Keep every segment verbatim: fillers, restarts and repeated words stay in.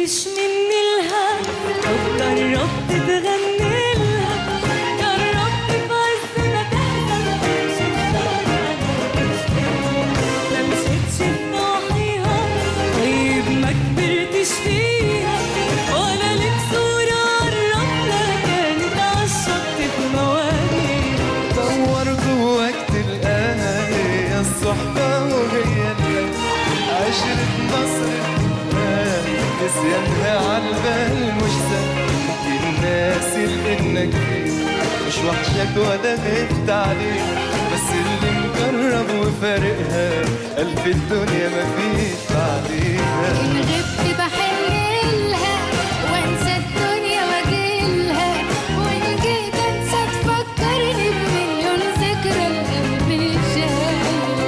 تشيلش مني الهم، طب جربت تغني لها، جربت في عز ما تحزن تمشي بطريقها ما مشيتش في ضواحيها، طيب ما كبرتش فيها ولا لك صورة قربنا كانت عالشط في مواجهها. دور جواك تلقاها هي الصحبة وهي القلب، عشرة مصر نسيانها عالبال مش سهل، الناس اللي انك مش وحشك ولا غبت عليها، بس اللي مجرب وفارقها قلب الدنيا مفيش بعديها. إن غبت بحنلها وانسى الدنيا واجيلها، وإن جيت انسى تفكرني بمليون ذكرى القلب شايل.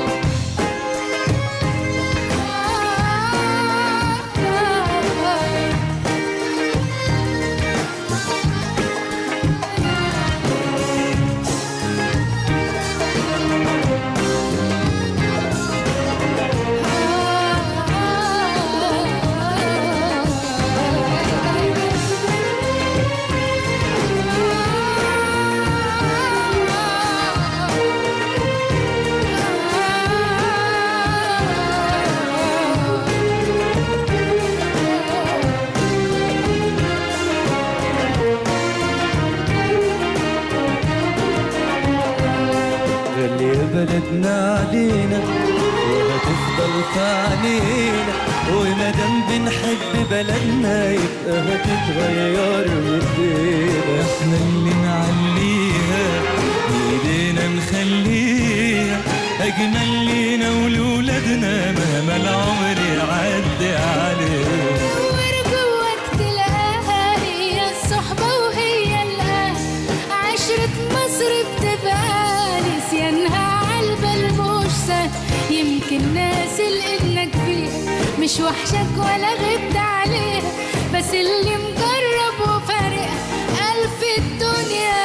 غالية بلدنا علينا وهتفضل في عينينا، ومادام بنحب بلدنا يبقى هتتغير بايدينا. احنا اللي نعليها بايدينا نخليها اجمل لينا ولولادنا مهما العمر يعدي علينا. ورجوك تلاقاها هي الصحبة وهي الأهل، عشرة مصر بتبقى نسيانها عالبال مش سهل، يمكن ناس اللي انك فيها مش وحشك ولا غبت عليها، بس اللي مجرب وفارقها ألف الدنيا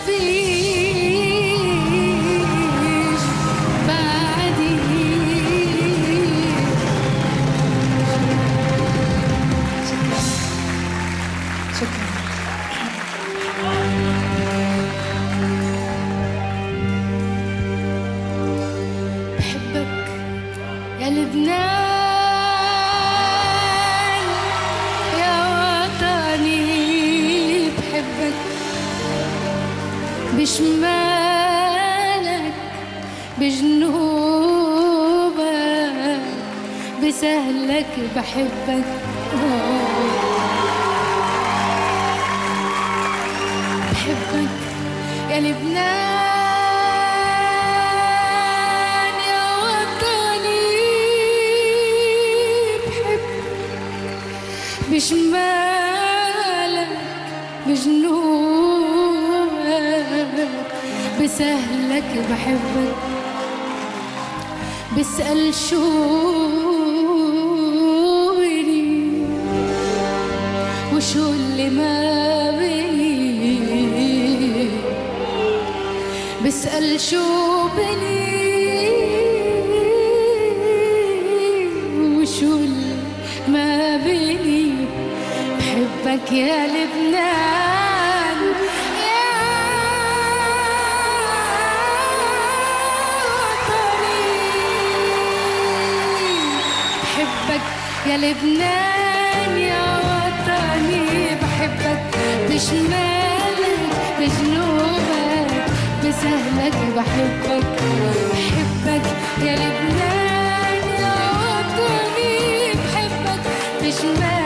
مفيش بعديه. شكرا. بحبك يا لبنان يا وطني، بحبك بشمالك بجنوبك بسهلك، بحبك بحبك يا لبنان يا وطني، بحبك بشمالك بجنوبك بسهلك، بحبك بسأل شوري وشو اللي ما بيني، بسأل شو بني وشو اللي ما بيني. بحبك يا لبنان يا وطني، بحبك يا لبنان يا وطني، بحبك بشمالك بجنوبك بسهلك، بحبك بحبك يا لبنان يا وطني، بحبك بشمالك